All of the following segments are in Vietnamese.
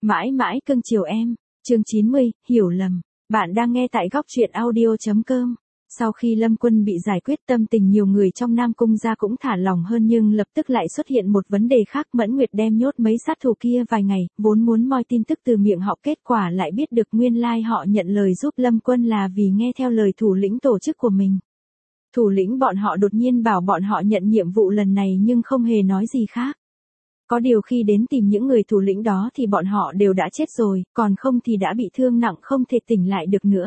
Mãi mãi cưng chiều em. Chương 90, hiểu lầm. Bạn đang nghe tại góc truyện audio.com. Sau khi Lâm Quân bị giải quyết, tâm tình nhiều người trong Nam Cung gia cũng thả lỏng hơn, nhưng lập tức lại xuất hiện một vấn đề khác. Mẫn Nguyệt đem nhốt mấy sát thủ kia vài ngày, vốn muốn moi tin tức từ miệng họ, kết quả lại biết được nguyên lai họ nhận lời giúp Lâm Quân là vì nghe theo lời thủ lĩnh tổ chức của mình. Thủ lĩnh bọn họ đột nhiên bảo bọn họ nhận nhiệm vụ lần này nhưng không hề nói gì khác. Có điều khi đến tìm những người thủ lĩnh đó thì bọn họ đều đã chết rồi, còn không thì đã bị thương nặng không thể tỉnh lại được nữa.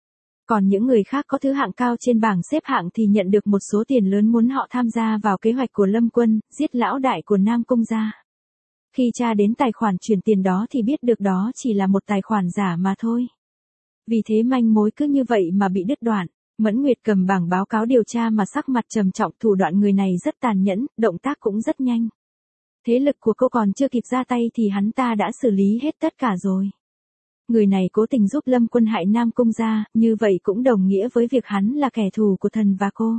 Còn những người khác có thứ hạng cao trên bảng xếp hạng thì nhận được một số tiền lớn muốn họ tham gia vào kế hoạch của Lâm Quân, giết lão đại của Nam Cung gia. Khi tra đến tài khoản chuyển tiền đó thì biết được đó chỉ là một tài khoản giả mà thôi. Vì thế manh mối cứ như vậy mà bị đứt đoạn. Mẫn Nguyệt cầm bảng báo cáo điều tra mà sắc mặt trầm trọng, thủ đoạn người này rất tàn nhẫn, động tác cũng rất nhanh. Thế lực của cô còn chưa kịp ra tay thì hắn ta đã xử lý hết tất cả rồi. Người này cố tình giúp Lâm Quân hại Nam Cung gia, như vậy cũng đồng nghĩa với việc hắn là kẻ thù của thần và cô.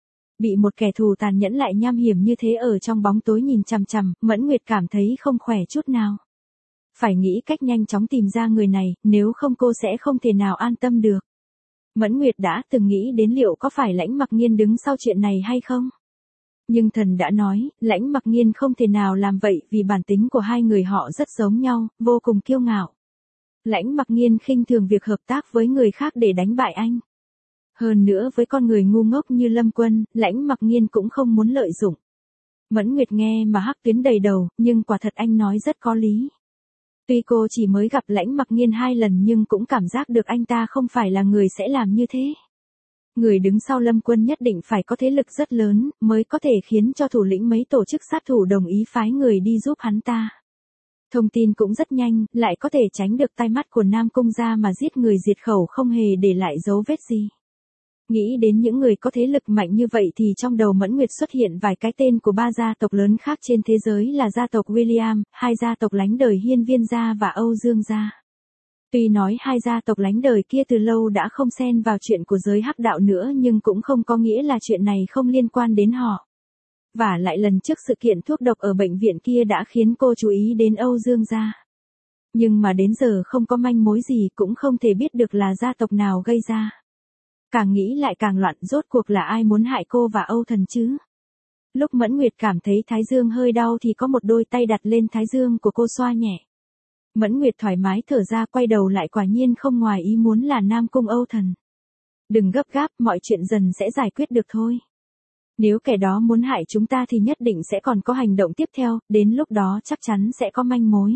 Bị một kẻ thù tàn nhẫn lại nham hiểm như thế ở trong bóng tối nhìn chằm chằm, Mẫn Nguyệt cảm thấy không khỏe chút nào. Phải nghĩ cách nhanh chóng tìm ra người này, nếu không cô sẽ không thể nào an tâm được. Mẫn Nguyệt đã từng nghĩ đến liệu có phải Lãnh Mặc Nghiên đứng sau chuyện này hay không? Nhưng thần đã nói, Lãnh Mặc Nghiên không thể nào làm vậy vì bản tính của hai người họ rất giống nhau, vô cùng kiêu ngạo. Lãnh Mặc Nghiên khinh thường việc hợp tác với người khác để đánh bại anh. Hơn nữa với con người ngu ngốc như Lâm Quân, Lãnh Mặc Nghiên cũng không muốn lợi dụng. Mẫn Nguyệt nghe mà hắc tuyến đầy đầu, nhưng quả thật anh nói rất có lý. Tuy cô chỉ mới gặp Lãnh Mặc Nghiên 2 lần nhưng cũng cảm giác được anh ta không phải là người sẽ làm như thế. Người đứng sau Lâm Quân nhất định phải có thế lực rất lớn, mới có thể khiến cho thủ lĩnh mấy tổ chức sát thủ đồng ý phái người đi giúp hắn ta. Thông tin cũng rất nhanh, lại có thể tránh được tai mắt của Nam Cung gia mà giết người diệt khẩu không hề để lại dấu vết gì. Nghĩ đến những người có thế lực mạnh như vậy thì trong đầu Mẫn Nguyệt xuất hiện vài cái tên của 3 gia tộc lớn khác trên thế giới là gia tộc William, 2 gia tộc lánh đời Hiên Viên gia và Âu Dương gia. Tuy nói 2 gia tộc lánh đời kia từ lâu đã không xen vào chuyện của giới hắc đạo nữa, nhưng cũng không có nghĩa là chuyện này không liên quan đến họ. Và lại lần trước sự kiện thuốc độc ở bệnh viện kia đã khiến cô chú ý đến Âu Dương gia. Nhưng mà đến giờ không có manh mối gì, cũng không thể biết được là gia tộc nào gây ra. Càng nghĩ lại càng loạn, rốt cuộc là ai muốn hại cô và Âu Thần chứ? Lúc Mẫn Nguyệt cảm thấy thái dương hơi đau thì có một đôi tay đặt lên thái dương của cô xoa nhẹ. Mẫn Nguyệt thoải mái thở ra, quay đầu lại, quả nhiên không ngoài ý muốn là Nam Cung Âu Thần. Đừng gấp gáp, mọi chuyện dần sẽ giải quyết được thôi. Nếu kẻ đó muốn hại chúng ta thì nhất định sẽ còn có hành động tiếp theo, đến lúc đó chắc chắn sẽ có manh mối.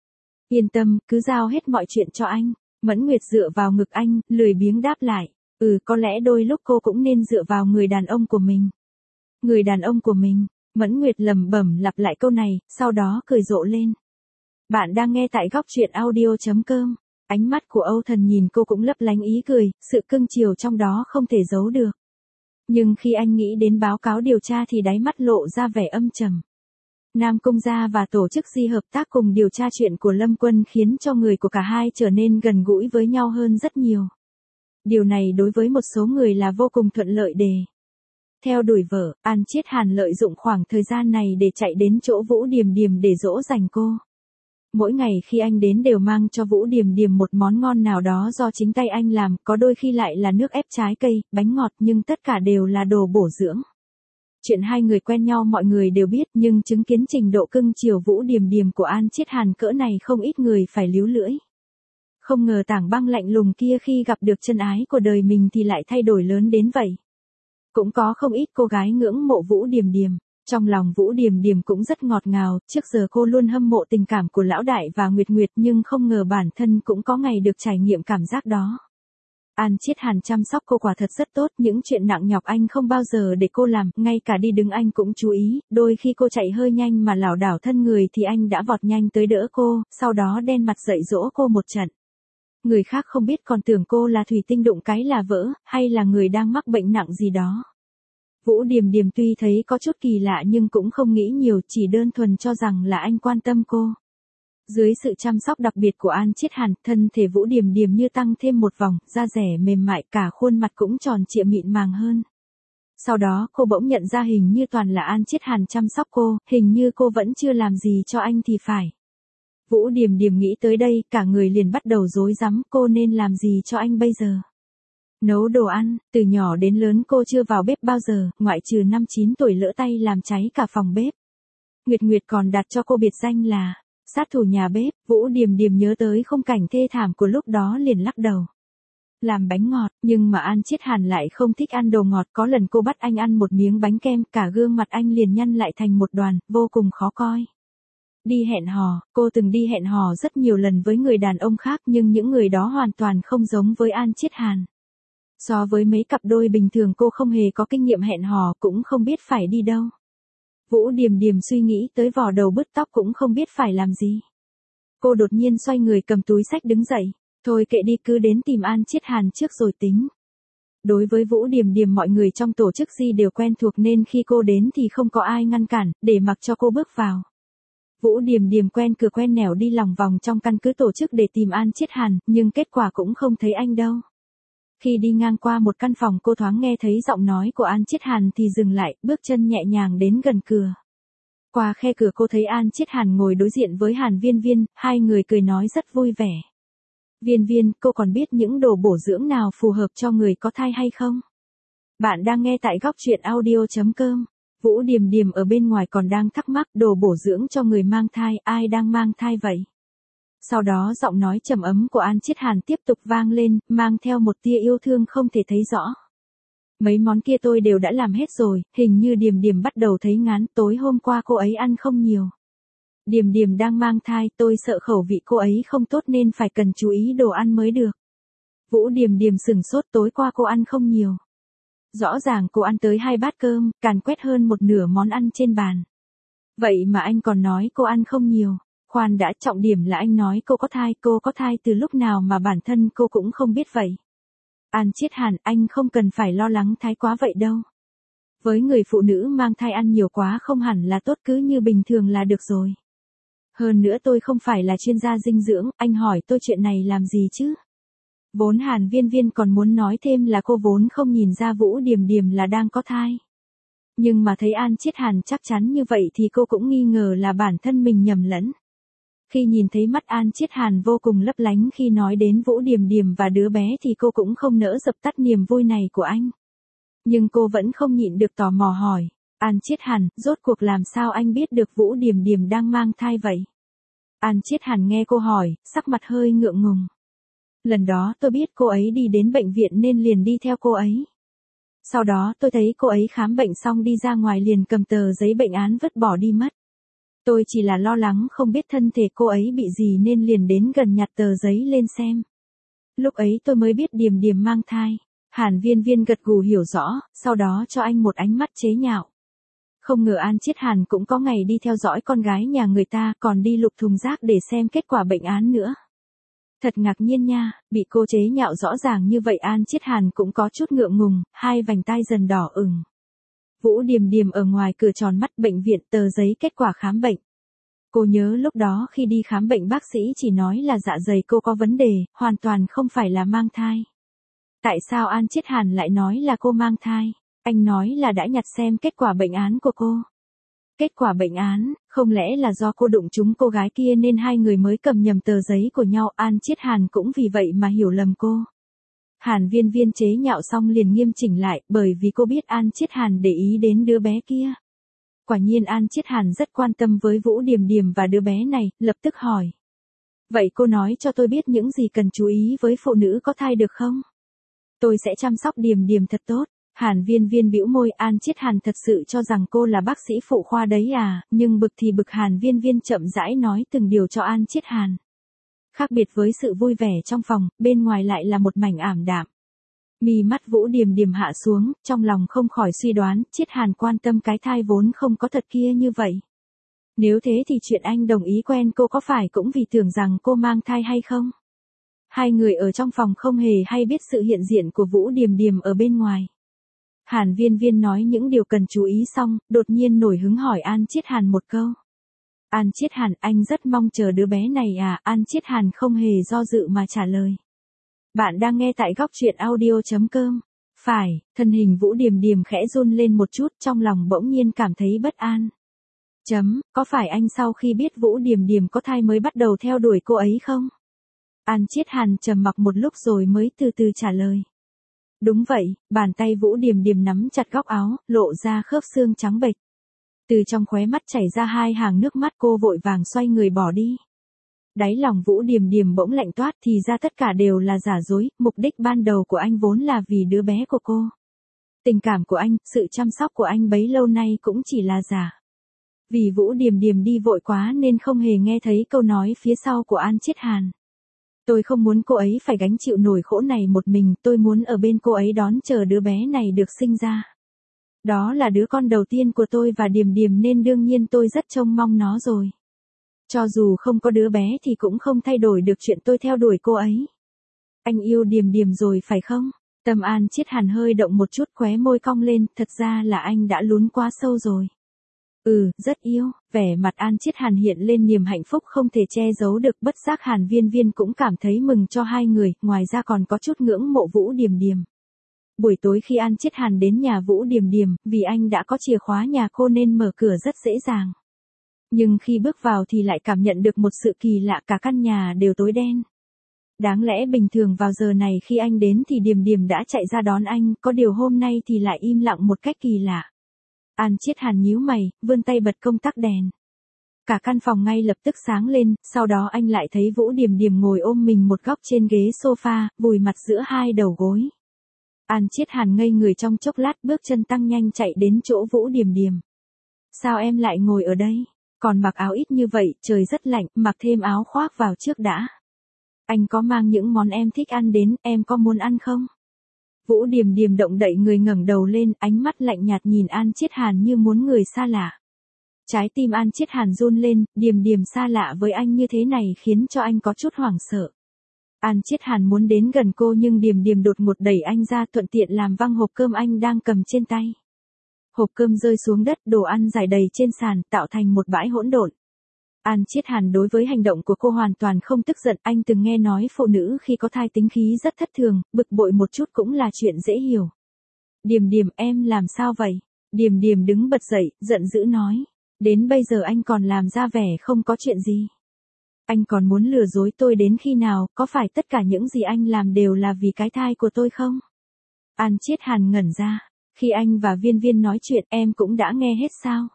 Yên tâm, cứ giao hết mọi chuyện cho anh. Mẫn Nguyệt dựa vào ngực anh, lười biếng đáp lại. Có lẽ đôi lúc cô cũng nên dựa vào người đàn ông của mình. Người đàn ông của mình. Mẫn Nguyệt lẩm bẩm lặp lại câu này, sau đó cười rộ lên. Bạn đang nghe tại góc truyện audio.com. Ánh mắt của Âu Thần nhìn cô cũng lấp lánh ý cười, sự cưng chiều trong đó không thể giấu được. Nhưng khi anh nghĩ đến báo cáo điều tra thì đáy mắt lộ ra vẻ âm trầm. Nam Cung gia và tổ chức Di hợp tác cùng điều tra chuyện của Lâm Quân khiến cho người của cả hai trở nên gần gũi với nhau hơn rất nhiều. Điều này đối với một số người là vô cùng thuận lợi để theo đuổi vợ. An Chiết Hàn lợi dụng khoảng thời gian này để chạy đến chỗ Vũ Điềm Điềm để dỗ dành cô. Mỗi ngày khi anh đến đều mang cho Vũ Điềm Điềm một món ngon nào đó do chính tay anh làm, có đôi khi lại là nước ép trái cây, bánh ngọt, nhưng tất cả đều là đồ bổ dưỡng. Chuyện hai người quen nhau mọi người đều biết, nhưng chứng kiến trình độ cưng chiều Vũ Điềm Điềm của An Chiết Hàn cỡ này không ít người phải líu lưỡi. Không ngờ Tảng Băng lạnh lùng kia khi gặp được chân ái của đời mình thì lại thay đổi lớn đến vậy. Cũng có không ít cô gái ngưỡng mộ Vũ Điềm Điềm. Trong lòng Vũ Điềm Điềm cũng rất ngọt ngào, trước giờ cô luôn hâm mộ tình cảm của Lão Đại và Nguyệt Nguyệt, nhưng không ngờ bản thân cũng có ngày được trải nghiệm cảm giác đó. An Chiết Hàn chăm sóc cô quả thật rất tốt, những chuyện nặng nhọc anh không bao giờ để cô làm, ngay cả đi đứng anh cũng chú ý, đôi khi cô chạy hơi nhanh mà lảo đảo thân người thì anh đã vọt nhanh tới đỡ cô, sau đó đen mặt dạy dỗ cô một trận. Người khác không biết còn tưởng cô là thủy tinh đụng cái là vỡ, hay là người đang mắc bệnh nặng gì đó. Vũ Điềm Điềm tuy thấy có chút kỳ lạ nhưng cũng không nghĩ nhiều, chỉ đơn thuần cho rằng là anh quan tâm cô. Dưới sự chăm sóc đặc biệt của An Chiết Hàn, thân thể Vũ Điềm Điềm như tăng thêm một vòng, da rẻ mềm mại, cả khuôn mặt cũng tròn trịa mịn màng hơn. Sau đó cô bỗng nhận ra hình như toàn là An Chiết Hàn chăm sóc cô, hình như cô vẫn chưa làm gì cho anh thì phải. Vũ Điềm Điềm nghĩ tới đây, cả người liền bắt đầu rối rắm, cô nên làm gì cho anh bây giờ? Nấu đồ ăn, từ nhỏ đến lớn cô chưa vào bếp bao giờ, ngoại trừ năm 9 tuổi lỡ tay làm cháy cả phòng bếp. Nguyệt Nguyệt còn đặt cho cô biệt danh là sát thủ nhà bếp. Vũ Điềm Điềm nhớ tới khung cảnh thê thảm của lúc đó liền lắc đầu. Làm bánh ngọt, nhưng mà An Chiết Hàn lại không thích ăn đồ ngọt. Có lần cô bắt anh ăn một miếng bánh kem, cả gương mặt anh liền nhăn lại thành một đoàn, vô cùng khó coi. Đi hẹn hò, cô từng đi hẹn hò rất nhiều lần với người đàn ông khác, nhưng những người đó hoàn toàn không giống với An Chiết Hàn. So với mấy cặp đôi bình thường, cô không hề có kinh nghiệm hẹn hò, cũng không biết phải đi đâu. Vũ Điềm Điềm suy nghĩ tới vò đầu bứt tóc cũng không biết phải làm gì. Cô đột nhiên xoay người cầm túi xách đứng dậy. Thôi kệ đi, cứ đến tìm An Chiết Hàn trước rồi tính. Đối với Vũ Điềm Điềm mọi người trong tổ chức Di đều quen thuộc nên khi cô đến thì không có ai ngăn cản, để mặc cho cô bước vào. Vũ Điềm Điềm quen cửa quen nẻo đi lòng vòng trong căn cứ tổ chức để tìm An Chiết Hàn, nhưng kết quả cũng không thấy anh đâu. Khi đi ngang qua một căn phòng, cô thoáng nghe thấy giọng nói của An Chiết Hàn thì dừng lại, bước chân nhẹ nhàng đến gần cửa. Qua khe cửa cô thấy An Chiết Hàn ngồi đối diện với Hàn Viên Viên, hai người cười nói rất vui vẻ. Viên Viên, cô còn biết những đồ bổ dưỡng nào phù hợp cho người có thai hay không? Bạn đang nghe tại góc truyện audio.com. Vũ Điềm Điềm ở bên ngoài còn đang thắc mắc, đồ bổ dưỡng cho người mang thai, ai đang mang thai vậy? Sau đó giọng nói trầm ấm của An Chiết Hàn tiếp tục vang lên, mang theo một tia yêu thương không thể thấy rõ. Mấy món kia tôi đều đã làm hết rồi, hình như Điềm Điềm bắt đầu thấy ngán, tối hôm qua cô ấy ăn không nhiều. Điềm Điềm đang mang thai, tôi sợ khẩu vị cô ấy không tốt nên phải cần chú ý đồ ăn mới được. Vũ Điềm Điềm sửng sốt, tối qua cô ăn không nhiều. Rõ ràng cô ăn tới 2 bát cơm, càn quét hơn một nửa món ăn trên bàn. Vậy mà anh còn nói cô ăn không nhiều. Khoan đã, trọng điểm là anh nói cô có thai từ lúc nào mà bản thân cô cũng không biết vậy. An Chiết Hàn, anh không cần phải lo lắng thái quá vậy đâu. Với người phụ nữ mang thai ăn nhiều quá không hẳn là tốt, cứ như bình thường là được rồi. Hơn nữa tôi không phải là chuyên gia dinh dưỡng, anh hỏi tôi chuyện này làm gì chứ? Vốn Hàn Viên Viên còn muốn nói thêm là cô vốn không nhìn ra Vũ Điềm Điềm là đang có thai. Nhưng mà thấy An Chiết Hàn chắc chắn như vậy thì cô cũng nghi ngờ là bản thân mình nhầm lẫn. Khi nhìn thấy mắt An Chiết Hàn vô cùng lấp lánh khi nói đến Vũ Điềm Điềm và đứa bé thì cô cũng không nỡ dập tắt niềm vui này của anh. Nhưng cô vẫn không nhịn được tò mò hỏi, An Chiết Hàn, rốt cuộc làm sao anh biết được Vũ Điềm Điềm đang mang thai vậy? An Chiết Hàn nghe cô hỏi, sắc mặt hơi ngượng ngùng. Lần đó tôi biết cô ấy đi đến bệnh viện nên liền đi theo cô ấy. Sau đó tôi thấy cô ấy khám bệnh xong đi ra ngoài liền cầm tờ giấy bệnh án vứt bỏ đi mất. Tôi chỉ là lo lắng không biết thân thể cô ấy bị gì nên liền đến gần nhặt tờ giấy lên xem. Lúc ấy tôi mới biết Điềm Điềm mang thai. Hàn Viên Viên gật gù hiểu rõ, sau đó cho anh một ánh mắt chế nhạo. Không ngờ An Chiết Hàn cũng có ngày đi theo dõi con gái nhà người ta, còn đi lục thùng rác để xem kết quả bệnh án nữa. Thật ngạc nhiên nha, bị cô chế nhạo rõ ràng như vậy An Chiết Hàn cũng có chút ngượng ngùng, hai vành tai dần đỏ ửng. Vũ Điềm Điềm ở ngoài cửa tròn mắt bệnh viện, tờ giấy kết quả khám bệnh. Cô nhớ lúc đó khi đi khám bệnh bác sĩ chỉ nói là dạ dày cô có vấn đề, hoàn toàn không phải là mang thai. Tại sao An Chiết Hàn lại nói là cô mang thai? Anh nói là đã nhặt xem kết quả bệnh án của cô. Kết quả bệnh án, không lẽ là do cô đụng trúng cô gái kia nên hai người mới cầm nhầm tờ giấy của nhau? An Chiết Hàn cũng vì vậy mà hiểu lầm cô. Hàn Viên Viên chế nhạo xong liền nghiêm chỉnh lại, bởi vì cô biết An Chiết Hàn để ý đến đứa bé kia. Quả nhiên An Chiết Hàn rất quan tâm với Vũ Điềm Điềm và đứa bé này, lập tức hỏi. Vậy cô nói cho tôi biết những gì cần chú ý với phụ nữ có thai được không? Tôi sẽ chăm sóc Điềm Điềm thật tốt. Hàn Viên Viên bĩu môi, An Chiết Hàn thật sự cho rằng cô là bác sĩ phụ khoa đấy à, nhưng bực thì bực. Hàn Viên Viên chậm rãi nói từng điều cho An Chiết Hàn. Khác biệt với sự vui vẻ trong phòng, bên ngoài lại là một mảnh ảm đạm. Mí mắt Vũ Điềm Điềm hạ xuống, trong lòng không khỏi suy đoán, Chiết Hàn quan tâm cái thai vốn không có thật kia như vậy. Nếu thế thì chuyện anh đồng ý quen cô có phải cũng vì tưởng rằng cô mang thai hay không? Hai người ở trong phòng không hề hay biết sự hiện diện của Vũ Điềm Điềm ở bên ngoài. Hàn Viên Viên nói những điều cần chú ý xong, đột nhiên nổi hứng hỏi An Chiết Hàn một câu. An Chiết Hàn, anh rất mong chờ đứa bé này à? An Chiết Hàn không hề do dự mà trả lời. Bạn đang nghe tại góc truyện audio.com. Phải, thân hình Vũ Điềm Điềm khẽ run lên một chút, trong lòng bỗng nhiên cảm thấy bất an. Có phải anh sau khi biết Vũ Điềm Điềm có thai mới bắt đầu theo đuổi cô ấy không? An Chiết Hàn trầm mặc một lúc rồi mới từ từ trả lời. Đúng vậy, bàn tay Vũ Điềm Điềm nắm chặt góc áo, lộ ra khớp xương trắng bệch. Từ trong khóe mắt chảy ra hai hàng nước mắt, cô vội vàng xoay người bỏ đi. Đáy lòng Vũ Điềm Điềm bỗng lạnh toát, thì ra tất cả đều là giả dối, mục đích ban đầu của anh vốn là vì đứa bé của cô. Tình cảm của anh, sự chăm sóc của anh bấy lâu nay cũng chỉ là giả. Vì Vũ Điềm Điềm đi vội quá nên không hề nghe thấy câu nói phía sau của An Chiết Hàn. Tôi không muốn cô ấy phải gánh chịu nỗi khổ này một mình, tôi muốn ở bên cô ấy đón chờ đứa bé này được sinh ra. Đó là đứa con đầu tiên của tôi và Điềm Điềm nên đương nhiên tôi rất trông mong nó rồi. Cho dù không có đứa bé thì cũng không thay đổi được chuyện tôi theo đuổi cô ấy. Anh yêu Điềm Điềm rồi phải không? Tâm An Chiết Hàn hơi động một chút, khóe môi cong lên, thật ra là anh đã lún quá sâu rồi. Rất yêu, vẻ mặt An Chiết Hàn hiện lên niềm hạnh phúc không thể che giấu được, bất giác Hàn Viên Viên cũng cảm thấy mừng cho hai người, ngoài ra còn có chút ngưỡng mộ Vũ Điềm Điềm. Buổi tối khi An Chiết Hàn đến nhà Vũ Điềm Điềm, vì anh đã có chìa khóa nhà cô nên mở cửa rất dễ dàng. Nhưng khi bước vào thì lại cảm nhận được một sự kỳ lạ, cả căn nhà đều tối đen. Đáng lẽ bình thường vào giờ này khi anh đến thì Điềm Điềm đã chạy ra đón anh, có điều hôm nay thì lại im lặng một cách kỳ lạ. An Chiết Hàn nhíu mày, vươn tay bật công tắc đèn. Cả căn phòng ngay lập tức sáng lên, sau đó anh lại thấy Vũ Điềm Điềm ngồi ôm mình một góc trên ghế sofa, vùi mặt giữa hai đầu gối. An Chiết Hàn ngây người trong chốc lát, bước chân tăng nhanh chạy đến chỗ Vũ Điềm Điềm. Sao em lại ngồi ở đây? Còn mặc áo ít như vậy, trời rất lạnh, mặc thêm áo khoác vào trước đã. Anh có mang những món em thích ăn đến, em có muốn ăn không? Vũ Điềm Điềm động đậy người, ngẩng đầu lên, ánh mắt lạnh nhạt nhìn An Chiết Hàn như muốn người xa lạ. Trái tim An Chiết Hàn run lên, Điềm Điềm xa lạ với anh như thế này khiến cho anh có chút hoảng sợ. An Chiết Hàn muốn đến gần cô nhưng Điềm Điềm đột ngột đẩy anh ra, thuận tiện làm văng hộp cơm anh đang cầm trên tay. Hộp cơm rơi xuống đất, đồ ăn rải đầy trên sàn, tạo thành một bãi hỗn độn. An Chiết Hàn đối với hành động của cô hoàn toàn không tức giận, anh từng nghe nói phụ nữ khi có thai tính khí rất thất thường, bực bội một chút cũng là chuyện dễ hiểu. Điềm Điềm, em làm sao vậy? Điềm Điềm đứng bật dậy, giận dữ nói. Đến bây giờ anh còn làm ra vẻ không có chuyện gì. Anh còn muốn lừa dối tôi đến khi nào, có phải tất cả những gì anh làm đều là vì cái thai của tôi không? An Chiết Hàn ngẩn ra. Khi anh và Viên Viên nói chuyện em cũng đã nghe hết sao?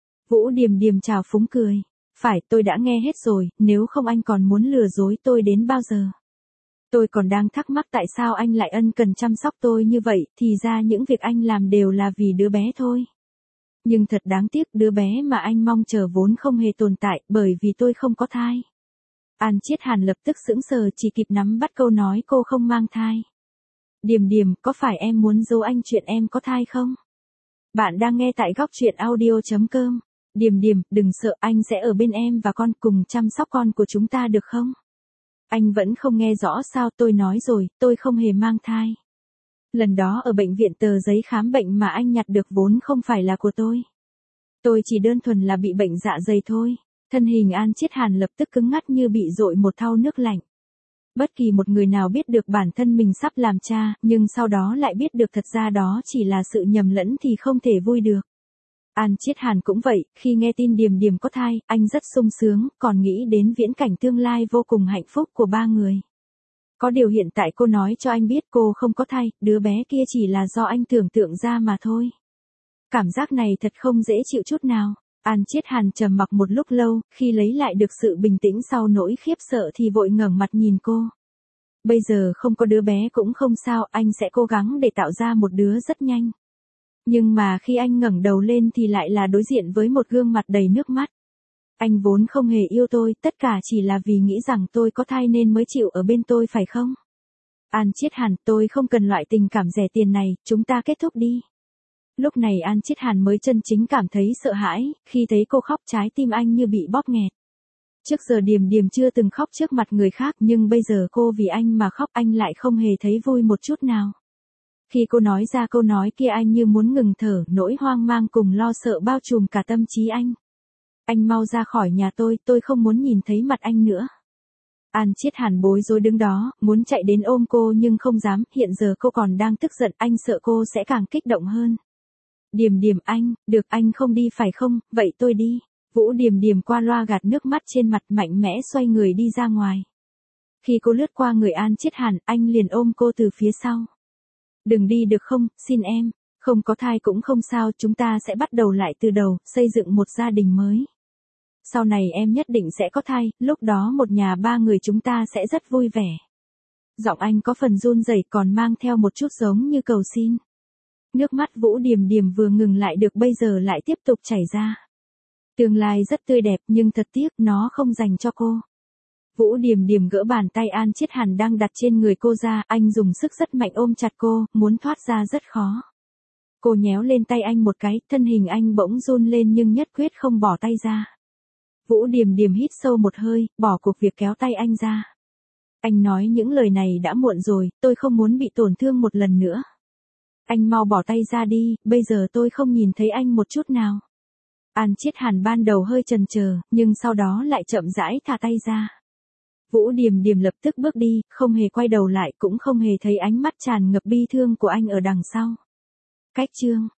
Vũ Điềm Điềm trào phúng cười. Phải, tôi đã nghe hết rồi, nếu không anh còn muốn lừa dối tôi đến bao giờ? Tôi còn đang thắc mắc tại sao anh lại ân cần chăm sóc tôi như vậy, thì ra những việc anh làm đều là vì đứa bé thôi. Nhưng thật đáng tiếc, đứa bé mà anh mong chờ vốn không hề tồn tại, bởi vì tôi không có thai. An Chiết Hàn lập tức sững sờ, chỉ kịp nắm bắt câu nói cô không mang thai. Điềm Điềm, có phải em muốn giấu anh chuyện em có thai không? Bạn đang nghe tại góc truyện audio.com. Điềm Điềm, đừng sợ, anh sẽ ở bên em và con, cùng chăm sóc con của chúng ta được không? Anh vẫn không nghe rõ sao? Tôi nói rồi, tôi không hề mang thai. Lần đó ở bệnh viện, tờ giấy khám bệnh mà anh nhặt được vốn không phải là của tôi. Tôi chỉ đơn thuần là bị bệnh dạ dày thôi. Thân hình An Chiết Hàn lập tức cứng ngắc như bị dội một thau nước lạnh. Bất kỳ một người nào biết được bản thân mình sắp làm cha, nhưng sau đó lại biết được thật ra đó chỉ là sự nhầm lẫn thì không thể vui được. An Chiết Hàn cũng vậy, khi nghe tin Điềm Điềm có thai, anh rất sung sướng, còn nghĩ đến viễn cảnh tương lai vô cùng hạnh phúc của ba người. Có điều hiện tại cô nói cho anh biết cô không có thai, đứa bé kia chỉ là do anh tưởng tượng ra mà thôi. Cảm giác này thật không dễ chịu chút nào. An Chiết Hàn trầm mặc một lúc lâu, khi lấy lại được sự bình tĩnh sau nỗi khiếp sợ thì vội ngẩng mặt nhìn cô. Bây giờ không có đứa bé cũng không sao, anh sẽ cố gắng để tạo ra một đứa rất nhanh. Nhưng mà khi anh ngẩng đầu lên thì lại là đối diện với một gương mặt đầy nước mắt. Anh vốn không hề yêu tôi, tất cả chỉ là vì nghĩ rằng tôi có thai nên mới chịu ở bên tôi phải không? An Chiết Hàn, tôi không cần loại tình cảm rẻ tiền này, chúng ta kết thúc đi. Lúc này An Chiết Hàn mới chân chính cảm thấy sợ hãi, khi thấy cô khóc trái tim anh như bị bóp nghẹt. Trước giờ Điềm Điềm chưa từng khóc trước mặt người khác, nhưng bây giờ cô vì anh mà khóc, anh lại không hề thấy vui một chút nào. Khi cô nói ra câu nói kia anh như muốn ngừng thở, nỗi hoang mang cùng lo sợ bao trùm cả tâm trí anh. Anh mau ra khỏi nhà tôi không muốn nhìn thấy mặt anh nữa. An Chiết Hàn bối rối đứng đó, muốn chạy đến ôm cô nhưng không dám, hiện giờ cô còn đang tức giận, anh sợ cô sẽ càng kích động hơn. Điềm Điềm, được anh không đi phải không, vậy tôi đi. Vũ Điềm Điềm qua loa gạt nước mắt trên mặt, mạnh mẽ xoay người đi ra ngoài. Khi cô lướt qua người An Chiết Hàn, anh liền ôm cô từ phía sau. Đừng đi được không, xin em. Không có thai cũng không sao, chúng ta sẽ bắt đầu lại từ đầu, xây dựng một gia đình mới. Sau này em nhất định sẽ có thai, lúc đó một nhà ba người chúng ta sẽ rất vui vẻ. Giọng anh có phần run rẩy, còn mang theo một chút giống như cầu xin. Nước mắt Vũ Điềm Điềm vừa ngừng lại được bây giờ lại tiếp tục chảy ra. Tương lai rất tươi đẹp nhưng thật tiếc nó không dành cho cô. Vũ Điềm Điềm gỡ bàn tay An Chiết Hàn đang đặt trên người cô ra, anh dùng sức rất mạnh ôm chặt cô, muốn thoát ra rất khó. Cô nhéo lên tay anh một cái, thân hình anh bỗng run lên nhưng nhất quyết không bỏ tay ra. Vũ Điềm Điềm hít sâu một hơi, bỏ cuộc việc kéo tay anh ra. Anh nói những lời này đã muộn rồi, tôi không muốn bị tổn thương một lần nữa. Anh mau bỏ tay ra đi, bây giờ tôi không nhìn thấy anh một chút nào. An Chiết Hàn ban đầu hơi chần chờ, nhưng sau đó lại chậm rãi thả tay ra. Vũ Điềm Điềm lập tức bước đi, không hề quay đầu lại, cũng không hề thấy ánh mắt tràn ngập bi thương của anh ở đằng sau. Cách chương